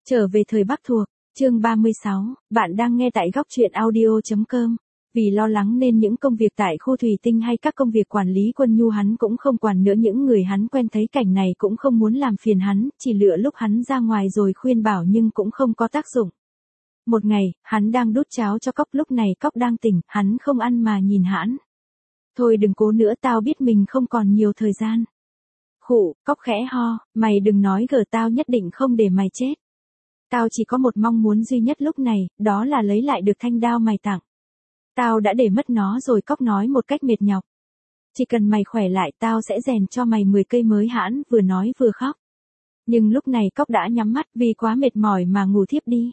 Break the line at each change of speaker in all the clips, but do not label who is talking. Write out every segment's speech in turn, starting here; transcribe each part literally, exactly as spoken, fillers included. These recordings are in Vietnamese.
Trở về thời Bắc thuộc, chương ba mươi sáu, bạn đang nghe tại góc truyện audio.com. Vì lo lắng nên những công việc tại khu thủy tinh hay các công việc quản lý Quân Nhu hắn cũng không quản nữa, những người hắn quen thấy cảnh này cũng không muốn làm phiền hắn, chỉ lựa lúc hắn ra ngoài rồi khuyên bảo nhưng cũng không có tác dụng. Một ngày, hắn đang đút cháo cho Cóc, lúc này Cóc đang tỉnh, hắn không ăn mà nhìn hắn. Thôi đừng cố nữa, tao biết mình không còn nhiều thời gian. Khụ, Cóc khẽ ho, mày đừng nói gở, tao nhất định không để mày chết. Tao chỉ có một mong muốn duy nhất lúc này, đó là lấy lại được thanh đao mày tặng. Tao đã để mất nó rồi, Cóc nói một cách mệt nhọc. Chỉ cần mày khỏe lại, tao sẽ rèn cho mày mười cây mới, hãn vừa nói vừa khóc. Nhưng lúc này Cóc đã nhắm mắt vì quá mệt mỏi mà ngủ thiếp đi.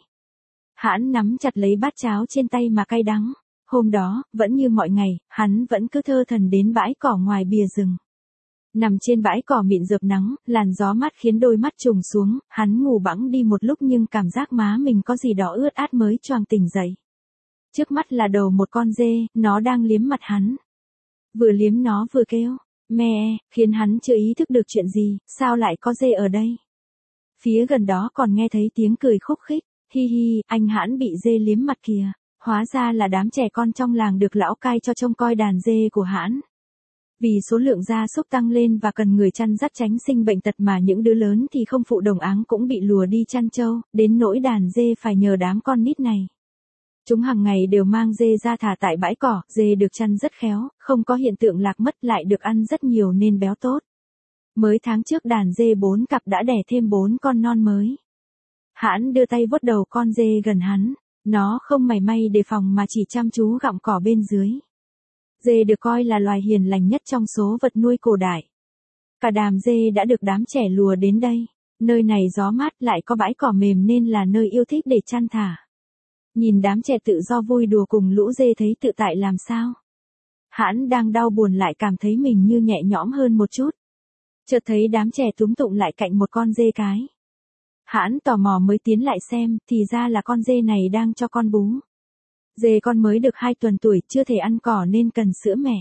Hãn nắm chặt lấy bát cháo trên tay mà cay đắng. Hôm đó, vẫn như mọi ngày, hắn vẫn cứ thơ thần đến bãi cỏ ngoài bìa rừng. Nằm trên bãi cỏ mịn rợp nắng, làn gió mát khiến đôi mắt trùng xuống, hắn ngủ bẵng đi một lúc nhưng cảm giác má mình có gì đó ướt át mới choàng tỉnh dậy. Trước mắt là đầu một con dê, nó đang liếm mặt hắn. Vừa liếm nó vừa kêu, mẹ, khiến hắn chưa ý thức được chuyện gì, sao lại có dê ở đây. Phía gần đó còn nghe thấy tiếng cười khúc khích, hi hi, anh Hãn bị dê liếm mặt kìa. Hóa ra là đám trẻ con trong làng được lão cai cho trông coi đàn dê của Hãn. Vì số lượng gia súc tăng lên và cần người chăn dắt tránh sinh bệnh tật mà những đứa lớn thì không phụ đồng áng cũng bị lùa đi chăn trâu, đến nỗi đàn dê phải nhờ đám con nít này. Chúng hàng ngày đều mang dê ra thả tại bãi cỏ, dê được chăn rất khéo, không có hiện tượng lạc mất, lại được ăn rất nhiều nên béo tốt. Mới tháng trước đàn dê bốn cặp đã đẻ thêm bốn con non mới. Hãn đưa tay vuốt đầu con dê gần hắn, nó không mảy may đề phòng mà chỉ chăm chú gặm cỏ bên dưới. Dê được coi là loài hiền lành nhất trong số vật nuôi cổ đại. Cả đàn dê đã được đám trẻ lùa đến đây. Nơi này gió mát lại có bãi cỏ mềm nên là nơi yêu thích để chăn thả. Nhìn đám trẻ tự do vui đùa cùng lũ dê thấy tự tại làm sao. Hãn đang đau buồn lại cảm thấy mình như nhẹ nhõm hơn một chút. Chợt thấy đám trẻ túm tụng lại cạnh một con dê cái. Hãn tò mò mới tiến lại xem, thì ra là con dê này đang cho con bú. Dê con mới được hai tuần tuổi, chưa thể ăn cỏ nên cần sữa mẹ.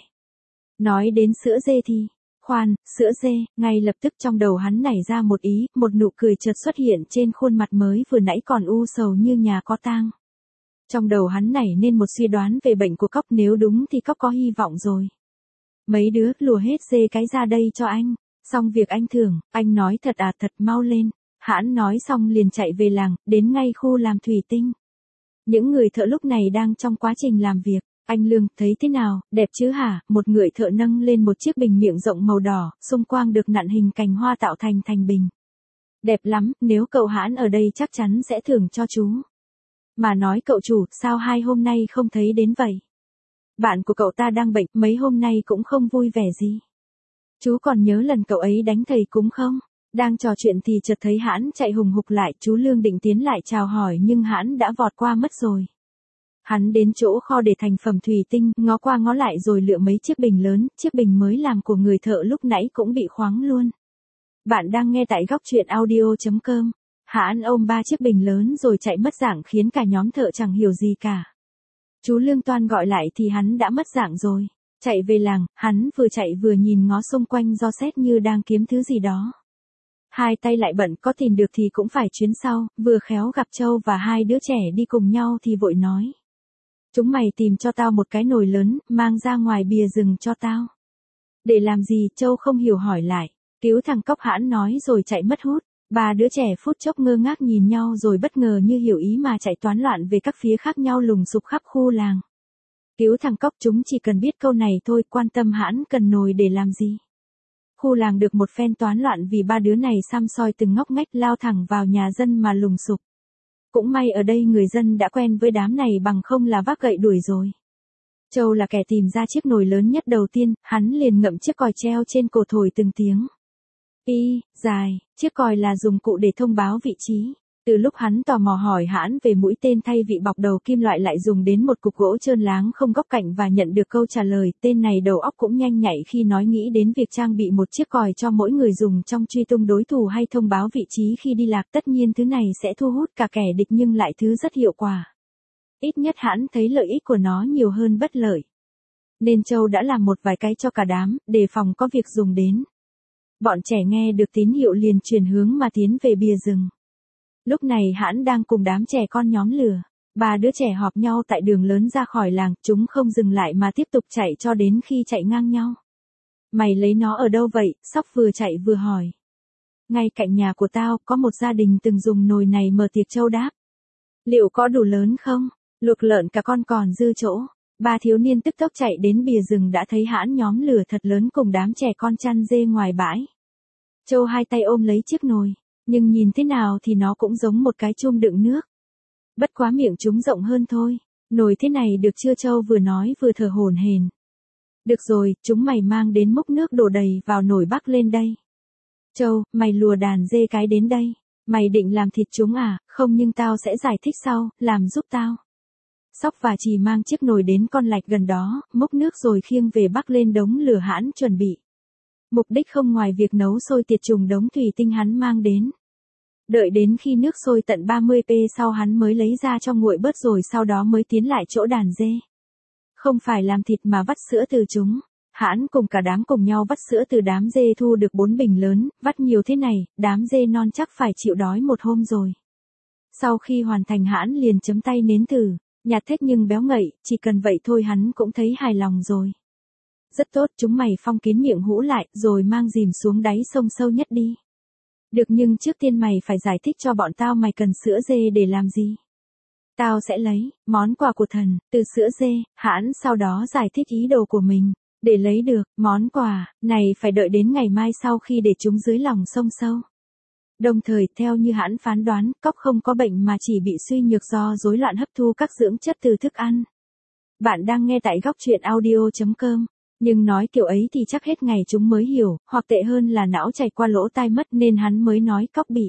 Nói đến sữa dê thì, khoan, sữa dê, ngay lập tức trong đầu hắn nảy ra một ý, một nụ cười chợt xuất hiện trên khuôn mặt mới vừa nãy còn u sầu như nhà có tang. Trong đầu hắn nảy nên một suy đoán về bệnh của Cóc, nếu đúng thì Cóc có hy vọng rồi. Mấy đứa lùa hết dê cái ra đây cho anh, xong việc anh thưởng, anh nói thật à, thật mau lên. Hãn nói xong liền chạy về làng, đến ngay khu làm thủy tinh. Những người thợ lúc này đang trong quá trình làm việc. Anh Lương, thấy thế nào, đẹp chứ hả? Một người thợ nâng lên một chiếc bình miệng rộng màu đỏ, xung quanh được nặn hình cành hoa tạo thành thành bình. Đẹp lắm, nếu cậu Hãn ở đây chắc chắn sẽ thưởng cho chú. Mà nói cậu chủ, sao hai hôm nay không thấy đến vậy? Bạn của cậu ta đang bệnh, mấy hôm nay cũng không vui vẻ gì. Chú còn nhớ lần cậu ấy đánh thầy cúng không? Đang trò chuyện thì chợt thấy Hãn chạy hùng hục lại, chú Lương định tiến lại chào hỏi nhưng Hãn đã vọt qua mất rồi. Hắn đến chỗ kho để thành phẩm thủy tinh, ngó qua ngó lại rồi lựa mấy chiếc bình lớn, chiếc bình mới làm của người thợ lúc nãy cũng bị khoáng luôn. Bạn đang nghe tại góc truyện audio.com. Hãn ôm ba chiếc bình lớn rồi chạy mất dạng khiến cả nhóm thợ chẳng hiểu gì cả. Chú Lương toan gọi lại thì hắn đã mất dạng rồi. Chạy về làng, hắn vừa chạy vừa nhìn ngó xung quanh do xét như đang kiếm thứ gì đó. Hai tay lại bận, có tìm được thì cũng phải chuyến sau, vừa khéo gặp Châu và hai đứa trẻ đi cùng nhau thì vội nói. Chúng mày tìm cho tao một cái nồi lớn, mang ra ngoài bìa rừng cho tao. Để làm gì? Châu không hiểu hỏi lại. Cứu thằng Cóc, Hãn nói rồi chạy mất hút. Ba đứa trẻ phút chốc ngơ ngác nhìn nhau rồi bất ngờ như hiểu ý mà chạy toán loạn về các phía khác nhau lùng sục khắp khu làng. Cứu thằng Cóc, chúng chỉ cần biết câu này thôi, quan tâm Hãn cần nồi để làm gì. Khu làng được một phen toán loạn vì ba đứa này xăm soi từng ngóc ngách lao thẳng vào nhà dân mà lùng sục. Cũng may ở đây người dân đã quen với đám này bằng không là vác gậy đuổi rồi. Châu là kẻ tìm ra chiếc nồi lớn nhất đầu tiên, hắn liền ngậm chiếc còi treo trên cổ thổi từng tiếng. Y, dài, chiếc còi là dụng cụ để thông báo vị trí. Từ lúc hắn tò mò hỏi Hãn về mũi tên thay vị bọc đầu kim loại lại dùng đến một cục gỗ trơn láng không góc cạnh và nhận được câu trả lời, tên này đầu óc cũng nhanh nhạy khi nói nghĩ đến việc trang bị một chiếc còi cho mỗi người dùng trong truy tung đối thủ hay thông báo vị trí khi đi lạc. Tất nhiên thứ này sẽ thu hút cả kẻ địch nhưng lại thứ rất hiệu quả. Ít nhất Hãn thấy lợi ích của nó nhiều hơn bất lợi. Nên Châu đã làm một vài cái cho cả đám, đề phòng có việc dùng đến. Bọn trẻ nghe được tín hiệu liền chuyển hướng mà tiến về bìa rừng. Lúc này Hãn đang cùng đám trẻ con nhóm lửa. Ba đứa trẻ họp nhau tại đường lớn ra khỏi làng, chúng không dừng lại mà tiếp tục chạy cho đến khi chạy ngang nhau. Mày lấy nó ở đâu vậy? Sóc vừa chạy vừa hỏi. Ngay cạnh nhà của tao, có một gia đình từng dùng nồi này mở tiệc trâu đáp. Liệu có đủ lớn không? Luộc lợn cả con còn dư chỗ. Ba thiếu niên tức tốc chạy đến bìa rừng đã thấy Hãn nhóm lửa thật lớn cùng đám trẻ con chăn dê ngoài bãi. Châu hai tay ôm lấy chiếc nồi, nhưng nhìn thế nào thì nó cũng giống một cái chum đựng nước. Bất quá miệng chúng rộng hơn thôi. Nồi thế này được chưa? Châu vừa nói vừa thở hổn hển. Được rồi, chúng mày mang đến múc nước đổ đầy vào nồi bắc lên đây. Châu, mày lùa đàn dê cái đến đây. Mày định làm thịt chúng à? Không, nhưng tao sẽ giải thích sau, làm giúp tao. Sóc và Trì mang chiếc nồi đến con lạch gần đó, múc nước rồi khiêng về bắc lên đống lửa Hãn chuẩn bị. Mục đích không ngoài việc nấu sôi tiệt trùng đống thủy tinh hắn mang đến. Đợi đến khi nước sôi tận ba mươi độ sau hắn mới lấy ra cho nguội bớt rồi sau đó mới tiến lại chỗ đàn dê. Không phải làm thịt mà vắt sữa từ chúng. Hãn cùng cả đám cùng nhau vắt sữa từ đám dê thu được bốn bình lớn, vắt nhiều thế này, đám dê non chắc phải chịu đói một hôm rồi. Sau khi hoàn thành Hãn liền chấm tay nếm thử, nhạt thếch nhưng béo ngậy, chỉ cần vậy thôi hắn cũng thấy hài lòng rồi. Rất tốt, chúng mày phong kín miệng hũ lại rồi mang dìm xuống đáy sông sâu nhất đi. Được, nhưng trước tiên mày phải giải thích cho bọn tao mày cần sữa dê để làm gì. Tao sẽ lấy món quà của thần từ sữa dê. Hãn sau đó giải thích ý đồ của mình. Để lấy được món quà này phải đợi đến ngày mai sau khi để chúng dưới lòng sông sâu. Đồng thời, theo như Hãn phán đoán, cóc không có bệnh mà chỉ bị suy nhược do rối loạn hấp thu các dưỡng chất từ thức ăn. Bạn đang nghe tại góc truyện audio chấm com. Nhưng nói kiểu ấy thì chắc hết ngày chúng mới hiểu, hoặc tệ hơn là não chảy qua lỗ tai mất nên hắn mới nói cóc bị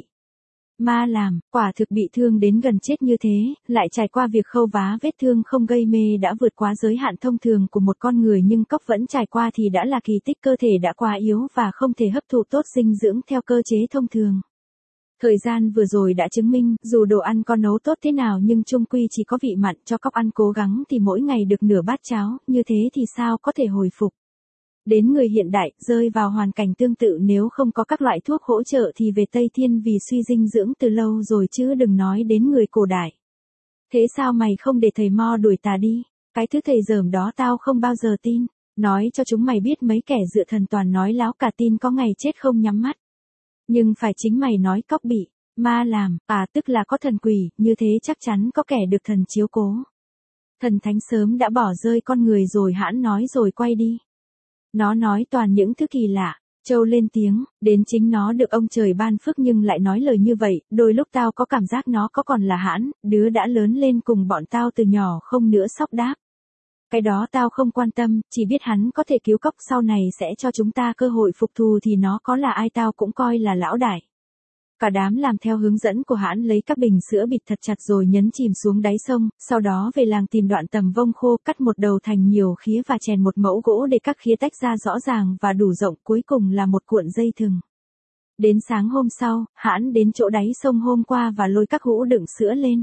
ma làm, quả thực bị thương đến gần chết như thế, lại trải qua việc khâu vá vết thương không gây mê đã vượt quá giới hạn thông thường của một con người, nhưng cóc vẫn trải qua thì đã là kỳ tích. Cơ thể đã quá yếu và không thể hấp thụ tốt dinh dưỡng theo cơ chế thông thường. Thời gian vừa rồi đã chứng minh, dù đồ ăn có nấu tốt thế nào nhưng chung quy chỉ có vị mặn, cho cóc ăn cố gắng thì mỗi ngày được nửa bát cháo, như thế thì sao có thể hồi phục. Đến người hiện đại, rơi vào hoàn cảnh tương tự nếu không có các loại thuốc hỗ trợ thì về Tây Thiên vì suy dinh dưỡng từ lâu rồi chứ đừng nói đến người cổ đại. Thế sao mày không để thầy Mo đuổi tà đi? Cái thứ thầy dởm đó tao không bao giờ tin. Nói cho chúng mày biết mấy kẻ dựa thần toàn nói láo cả tin có ngày chết không nhắm mắt. Nhưng phải chính mày nói cóc bị ma làm, à tức là có thần quỷ, như thế chắc chắn có kẻ được thần chiếu cố. Thần thánh sớm đã bỏ rơi con người rồi. Hãn nói rồi quay đi. Nó nói toàn những thứ kỳ lạ. Châu lên tiếng, đến chính nó được ông trời ban phước nhưng lại nói lời như vậy, đôi lúc tao có cảm giác nó có còn là Hãn, đứa đã lớn lên cùng bọn tao từ nhỏ không nữa. Sóc đáp. Cái đó tao không quan tâm, chỉ biết hắn có thể cứu cóc sau này sẽ cho chúng ta cơ hội phục thù thì nó có là ai tao cũng coi là lão đại. Cả đám làm theo hướng dẫn của Hãn, lấy các bình sữa bịt thật chặt rồi nhấn chìm xuống đáy sông, sau đó về làng tìm đoạn tầm vông khô, cắt một đầu thành nhiều khía và chèn một mẫu gỗ để các khía tách ra rõ ràng và đủ rộng, cuối cùng là một cuộn dây thừng. Đến sáng hôm sau, Hãn đến chỗ đáy sông hôm qua và lôi các hũ đựng sữa lên.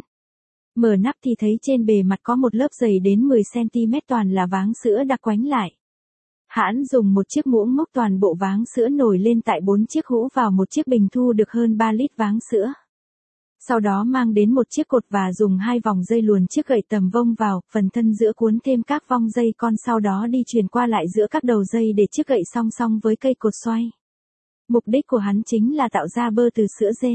Mở nắp thì thấy trên bề mặt có một lớp dày đến mười xăng ti mét toàn là váng sữa đặc quánh lại. Hãn dùng một chiếc muỗng múc toàn bộ váng sữa nổi lên tại bốn chiếc hũ vào một chiếc bình thu được hơn ba lít váng sữa. Sau đó mang đến một chiếc cột và dùng hai vòng dây luồn chiếc gậy tầm vông vào, phần thân giữa cuốn thêm các vong dây con, sau đó đi truyền qua lại giữa các đầu dây để chiếc gậy song song với cây cột xoay. Mục đích của hắn chính là tạo ra bơ từ sữa dê.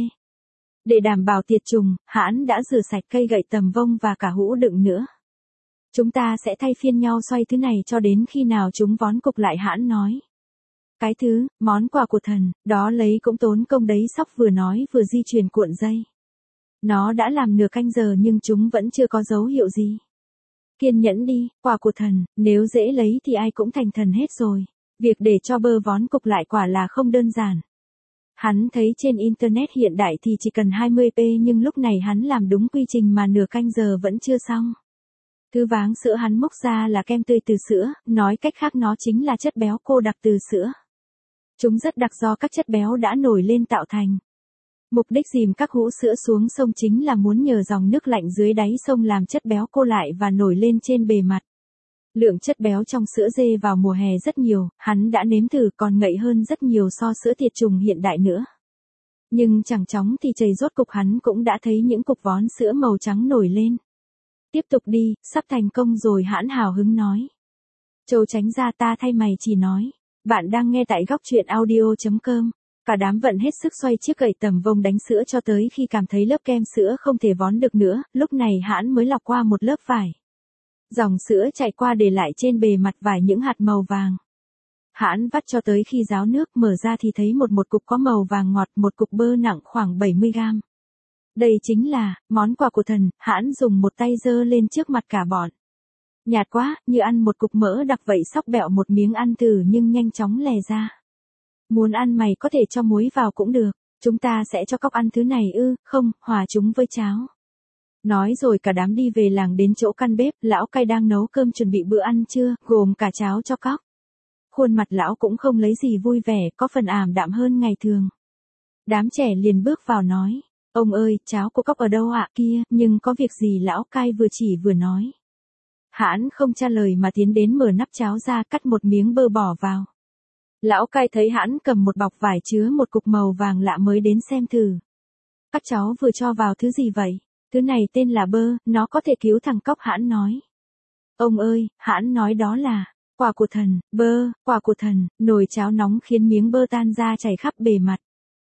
Để đảm bảo tiệt trùng, Hãn đã rửa sạch cây gậy tầm vông và cả hũ đựng nữa. Chúng ta sẽ thay phiên nhau xoay thứ này cho đến khi nào chúng vón cục lại. Hãn nói. Cái thứ, món quà của thần, đó lấy cũng tốn công đấy. Sóc vừa nói vừa di chuyển cuộn dây. Nó đã làm nửa canh giờ nhưng chúng vẫn chưa có dấu hiệu gì. Kiên nhẫn đi, quà của thần, nếu dễ lấy thì ai cũng thành thần hết rồi. Việc để cho bơ vón cục lại quả là không đơn giản. Hắn thấy trên Internet hiện đại thì chỉ cần hai mươi phút nhưng lúc này hắn làm đúng quy trình mà nửa canh giờ vẫn chưa xong. Thứ váng sữa hắn múc ra là kem tươi từ sữa, nói cách khác nó chính là chất béo cô đặc từ sữa. Chúng rất đặc do các chất béo đã nổi lên tạo thành. Mục đích dìm các hũ sữa xuống sông chính là muốn nhờ dòng nước lạnh dưới đáy sông làm chất béo cô lại và nổi lên trên bề mặt. Lượng chất béo trong sữa dê vào mùa hè rất nhiều, hắn đã nếm thử còn ngậy hơn rất nhiều so sữa tiệt trùng hiện đại nữa. Nhưng chẳng chóng thì chày rốt cục hắn cũng đã thấy những cục vón sữa màu trắng nổi lên. Tiếp tục đi, sắp thành công rồi, Hãn hào hứng nói. Châu tránh ra, ta thay mày chỉ nói. Bạn đang nghe tại góc truyện audio.com. Cả đám vận hết sức xoay chiếc gậy tầm vông đánh sữa cho tới khi cảm thấy lớp kem sữa không thể vón được nữa, lúc này Hãn mới lọc qua một lớp vải. Dòng sữa chảy qua để lại trên bề mặt vải những hạt màu vàng. Hãn vắt cho tới khi ráo nước, mở ra thì thấy một một cục có màu vàng ngọt, một cục bơ nặng khoảng bảy mươi gam. Đây chính là món quà của thần. Hãn dùng một tay giơ lên trước mặt cả bọn. Nhạt quá, như ăn một cục mỡ đặc vậy. Sóc bẹo một miếng ăn thử nhưng nhanh chóng lè ra. Muốn ăn mày có thể cho muối vào cũng được. Chúng ta sẽ cho Cóc ăn thứ này ư? Không, hòa chúng với cháo. Nói rồi cả đám đi về làng đến chỗ căn bếp. Lão cai đang nấu cơm chuẩn bị bữa ăn trưa, gồm cả cháo cho Cóc. Khuôn mặt lão cũng không lấy gì vui vẻ, có phần ảm đạm hơn ngày thường. Đám trẻ liền bước vào nói. Ông ơi, cháo của Cóc ở đâu ạ? Kia, nhưng có việc gì? Lão cai vừa chỉ vừa nói. Hãn không trả lời mà tiến đến mở nắp cháo ra, cắt một miếng bơ bỏ vào. Lão cai thấy Hãn cầm một bọc vải chứa một cục màu vàng lạ mới đến xem thử. Các cháu vừa cho vào thứ gì vậy? Thứ này tên là bơ, nó có thể cứu thằng Cóc. Hãn nói. Ông ơi, Hãn nói đó là quà của thần. Bơ, quà của thần. Nồi cháo nóng khiến miếng bơ tan ra chảy khắp bề mặt.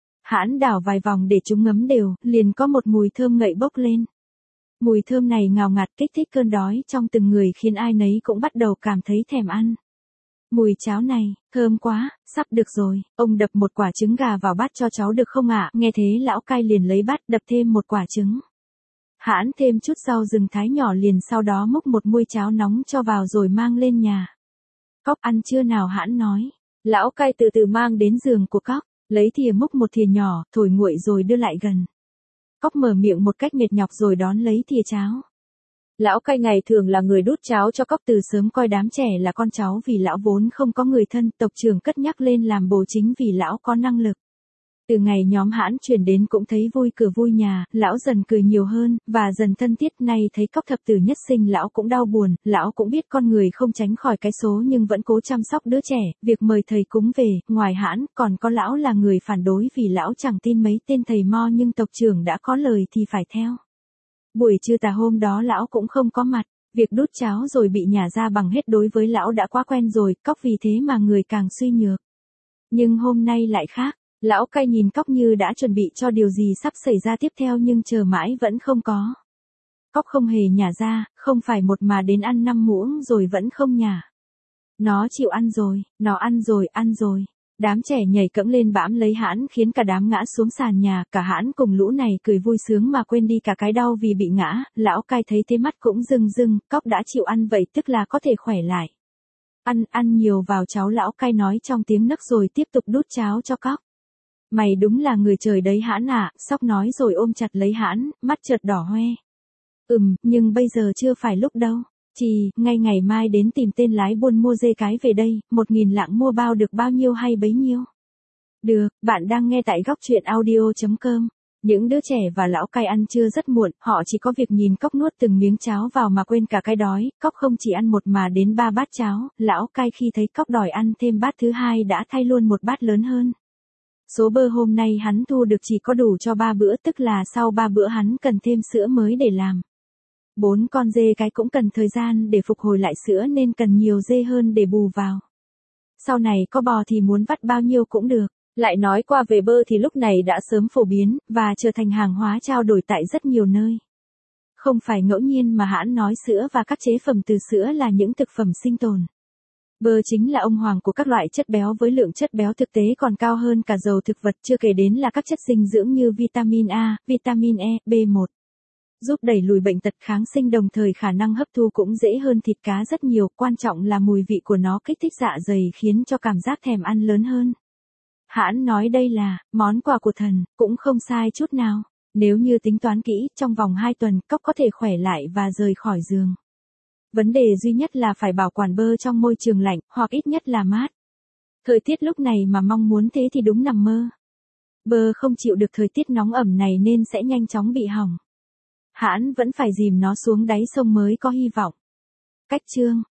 Hãn đảo vài vòng để chúng ngấm đều, liền có một mùi thơm ngậy bốc lên. Mùi thơm này ngào ngạt kích thích cơn đói trong từng người khiến ai nấy cũng bắt đầu cảm thấy thèm ăn. Mùi cháo này, thơm quá, sắp được rồi. Ông đập một quả trứng gà vào bát cho cháu được không ạ? Nghe thế lão cai liền lấy bát đập thêm một quả trứng. Hãn thêm chút rau rừng thái nhỏ, liền sau đó múc một muôi cháo nóng cho vào rồi mang lên nhà. Cóc ăn chưa nào? Hãn nói. Lão cai từ từ mang đến giường của Cóc, lấy thìa múc một thìa nhỏ, thổi nguội rồi đưa lại gần. Cóc mở miệng một cách mệt nhọc rồi đón lấy thìa cháo. Lão cai ngày thường là người đút cháo cho Cóc, từ sớm coi đám trẻ là con cháu vì lão vốn không có người thân. Tộc trưởng cất nhắc lên làm bồ chính vì lão có năng lực. Từ ngày nhóm Hãn chuyển đến cũng thấy vui cửa vui nhà, lão dần cười nhiều hơn, và dần thân thiết. Nay thấy Cóc thập tử nhất sinh lão cũng đau buồn, lão cũng biết con người không tránh khỏi cái số nhưng vẫn cố chăm sóc đứa trẻ. Việc mời thầy cúng về, ngoài Hãn, còn có lão là người phản đối vì lão chẳng tin mấy tên thầy mo, nhưng tộc trưởng đã có lời thì phải theo. Buổi trưa tà hôm đó lão cũng không có mặt, việc đút cháo rồi bị nhả ra bằng hết đối với lão đã quá quen rồi. Cóc vì thế mà người càng suy nhược. Nhưng hôm nay lại khác. Lão cai nhìn Cóc như đã chuẩn bị cho điều gì sắp xảy ra tiếp theo, nhưng chờ mãi vẫn không có. Cóc không hề nhả ra, không phải một mà đến ăn năm muỗng rồi vẫn không nhả. Nó chịu ăn rồi, nó ăn rồi, ăn rồi. Đám trẻ nhảy cẫng lên bám lấy Hãn khiến cả đám ngã xuống sàn nhà. Cả Hãn cùng lũ này cười vui sướng mà quên đi cả cái đau vì bị ngã. Lão cai thấy thế mắt cũng rưng rưng. Cóc đã chịu ăn vậy tức là có thể khỏe lại. Ăn, ăn nhiều vào cháu, lão cai nói trong tiếng nấc rồi tiếp tục đút cháo cho Cóc. Mày đúng là người trời đấy Hãn ạ. Sóc nói rồi ôm chặt lấy Hãn, mắt chợt đỏ hoe. Ừm, nhưng bây giờ chưa phải lúc đâu. Chỉ, ngay ngày mai đến tìm tên lái buôn mua dê cái về đây. Một nghìn lạng mua bao được bao nhiêu hay bấy nhiêu? Được, bạn đang nghe tại góc truyện audio.com. Những đứa trẻ và lão cai ăn trưa rất muộn, họ chỉ có việc nhìn Cóc nuốt từng miếng cháo vào mà quên cả cái đói. Cóc không chỉ ăn một mà đến ba bát cháo. Lão cai khi thấy Cóc đòi ăn thêm bát thứ hai đã thay luôn một bát lớn hơn. Số bơ hôm nay hắn thu được chỉ có đủ cho ba bữa, tức là sau ba bữa hắn cần thêm sữa mới để làm. Bốn con dê cái cũng cần thời gian để phục hồi lại sữa nên cần nhiều dê hơn để bù vào. Sau này có bò thì muốn vắt bao nhiêu cũng được. Lại nói qua về bơ thì lúc này đã sớm phổ biến, và trở thành hàng hóa trao đổi tại rất nhiều nơi. Không phải ngẫu nhiên mà Hãn nói sữa và các chế phẩm từ sữa là những thực phẩm sinh tồn. Bơ chính là ông hoàng của các loại chất béo với lượng chất béo thực tế còn cao hơn cả dầu thực vật, chưa kể đến là các chất dinh dưỡng như vitamin A, vitamin E, B một. Giúp đẩy lùi bệnh tật, kháng sinh, đồng thời khả năng hấp thu cũng dễ hơn thịt cá rất nhiều, quan trọng là mùi vị của nó kích thích dạ dày khiến cho cảm giác thèm ăn lớn hơn. Hãn nói đây là món quà của thần, cũng không sai chút nào. Nếu như tính toán kỹ, trong vòng hai tuần, Cóc có thể khỏe lại và rời khỏi giường. Vấn đề duy nhất là phải bảo quản bơ trong môi trường lạnh, hoặc ít nhất là mát. Thời tiết lúc này mà mong muốn thế thì đúng nằm mơ. Bơ không chịu được thời tiết nóng ẩm này nên sẽ nhanh chóng bị hỏng. Hãn vẫn phải dìm nó xuống đáy sông mới có hy vọng. Cách chương